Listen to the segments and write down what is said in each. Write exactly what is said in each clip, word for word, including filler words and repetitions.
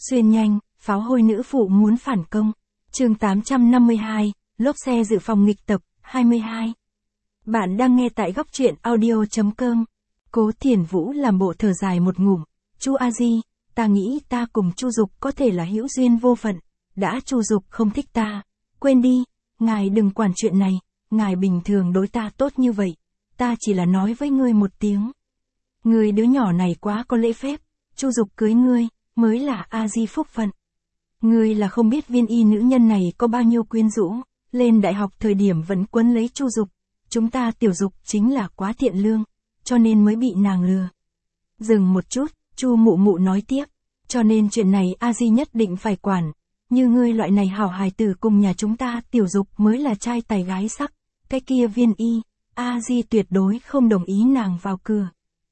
Xuyên nhanh, pháo hôi nữ phụ muốn phản công. Chương tám trăm năm mươi hai, lốp xe dự phòng nghịch tập, hai mươi hai. Bạn đang nghe tại góc truyện audio chấm com. Cố Thiển Vũ làm bộ thở dài một ngụm. Chu A Di, ta nghĩ ta cùng Chu Dục có thể là hữu duyên vô phận. Đã Chu Dục không thích ta. Quên đi, ngài đừng quản chuyện này. Ngài bình thường đối ta tốt như vậy. Ta chỉ là nói với ngươi một tiếng. Ngươi đứa nhỏ này quá có lễ phép. Chu Dục cưới ngươi, mới là A Di phúc phận. Ngươi là không biết viên y nữ nhân này có bao nhiêu quyến rũ. Lên đại học thời điểm vẫn quấn lấy Chu Dục. Chúng ta Tiểu Dục chính là quá thiện lương, cho nên mới bị nàng lừa. Dừng một chút, Chu Mụ Mụ nói tiếp. Cho nên chuyện này A Di nhất định phải quản. Như ngươi loại này hảo hài tử cùng nhà chúng ta Tiểu Dục mới là trai tài gái sắc. Cái kia viên y, A Di tuyệt đối không đồng ý nàng vào cửa.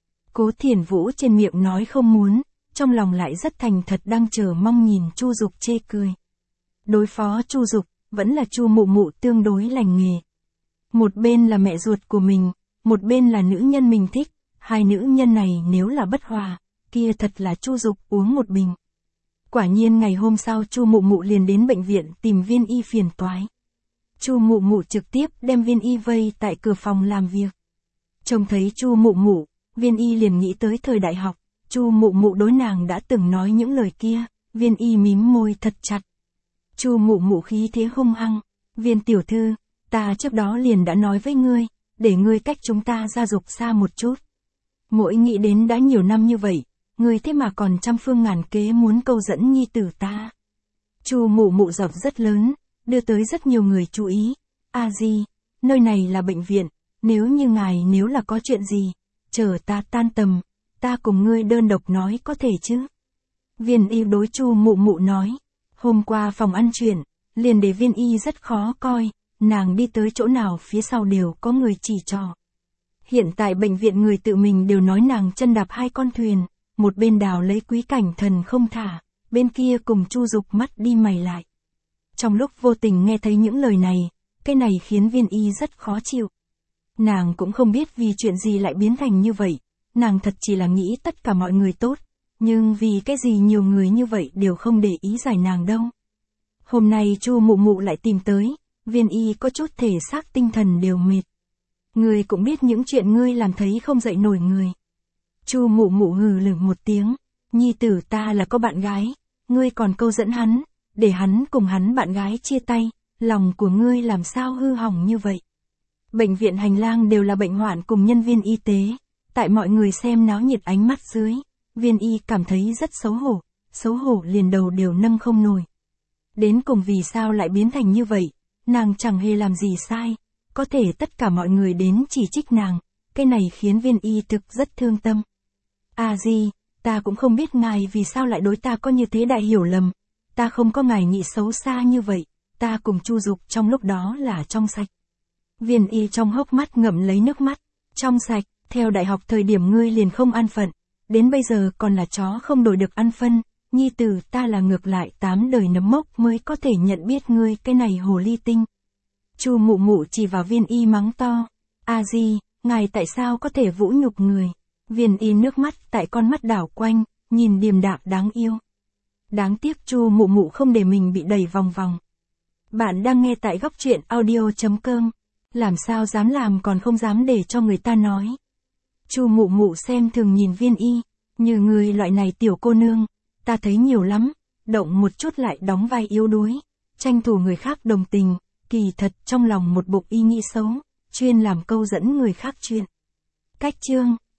Cố Thiển Vũ trên miệng nói không muốn, trong lòng lại rất thành thật đang chờ mong nhìn Chu Dục chê cười. Đối phó Chu Dục, vẫn là Chu Mụ Mụ tương đối lành nghề. Một bên là mẹ ruột của mình, một bên là nữ nhân mình thích, hai nữ nhân này nếu là bất hòa, kia thật là Chu Dục uống một bình. Quả nhiên ngày hôm sau Chu Mụ Mụ liền đến bệnh viện tìm viên y phiền toái. Chu Mụ Mụ trực tiếp đem viên y vây tại cửa phòng làm việc. Trông thấy Chu Mụ Mụ, viên y liền nghĩ tới thời đại học, Chu Mụ Mụ đối nàng đã từng nói những lời kia, viên y mím môi thật chặt. Chu Mụ Mụ khí thế hung hăng, viên tiểu thư, ta trước đó liền đã nói với ngươi, để ngươi cách chúng ta gia dục xa một chút. Mỗi nghĩ đến đã nhiều năm như vậy, ngươi thế mà còn trăm phương ngàn kế muốn câu dẫn nhi tử ta. Chu Mụ Mụ giọng rất lớn, đưa tới rất nhiều người chú ý. A Di, nơi này là bệnh viện, nếu như ngài nếu là có chuyện gì, chờ ta tan tầm, ta cùng ngươi đơn độc nói có thể chứ? Viên y đối Chu Mụ Mụ nói. Hôm qua phòng ăn chuyện, liền để viên y rất khó coi, nàng đi tới chỗ nào phía sau đều có người chỉ trỏ. Hiện tại bệnh viện người tự mình đều nói nàng chân đạp hai con thuyền, một bên đào lấy Quý Cảnh Thần không thả, bên kia cùng Chu Dục mắt đi mày lại. Trong lúc vô tình nghe thấy những lời này, cái này khiến viên y rất khó chịu. Nàng cũng không biết vì chuyện gì lại biến thành như vậy, nàng thật chỉ là nghĩ tất cả mọi người tốt, nhưng vì cái gì nhiều người như vậy đều không để ý giải nàng đâu. Hôm nay Chu Mụ Mụ lại tìm tới, viên y có chút thể xác tinh thần đều mệt. Ngươi cũng biết những chuyện ngươi làm thấy không dậy nổi người. Chu Mụ Mụ hừ lửng một tiếng, nhi tử ta là có bạn gái, ngươi còn câu dẫn hắn, để hắn cùng hắn bạn gái chia tay, lòng của ngươi làm sao hư hỏng như vậy. Bệnh viện hành lang đều là bệnh hoạn cùng nhân viên y tế, tại mọi người xem náo nhiệt ánh mắt dưới, viên y cảm thấy rất xấu hổ, xấu hổ liền đầu đều nâng không nổi. Đến cùng vì sao lại biến thành như vậy, nàng chẳng hề làm gì sai, có thể tất cả mọi người đến chỉ trích nàng, cái này khiến viên y thực rất thương tâm. A Di, ta cũng không biết ngài vì sao lại đối ta có như thế đại hiểu lầm, ta không có ngài nghĩ xấu xa như vậy, ta cùng Chu Dục trong lúc đó là trong sạch. Viên y trong hốc mắt ngậm lấy nước mắt, trong sạch, theo đại học thời điểm ngươi liền không an phận, đến bây giờ còn là chó không đổi được ăn phân, nhi tử ta là ngược lại tám đời nấm mốc mới có thể nhận biết ngươi cái này hồ ly tinh. Chu Mụ Mụ chỉ vào viên y mắng to, A Di, ngài tại sao có thể vũ nhục người? Viên y nước mắt tại con mắt đảo quanh, nhìn điềm đạm đáng yêu. Đáng tiếc Chu Mụ Mụ không để mình bị đẩy vòng vòng. Bạn đang nghe tại góc truyện audio chấm com. Làm sao dám làm còn không dám để cho người ta nói. Chu Mụ Mụ xem thường nhìn viên y, như người loại này tiểu cô nương, ta thấy nhiều lắm, động một chút lại đóng vai yếu đuối, tranh thủ người khác đồng tình, kỳ thật trong lòng một bụng y nghĩ xấu, chuyên làm câu dẫn người khác chuyện. Cách chương,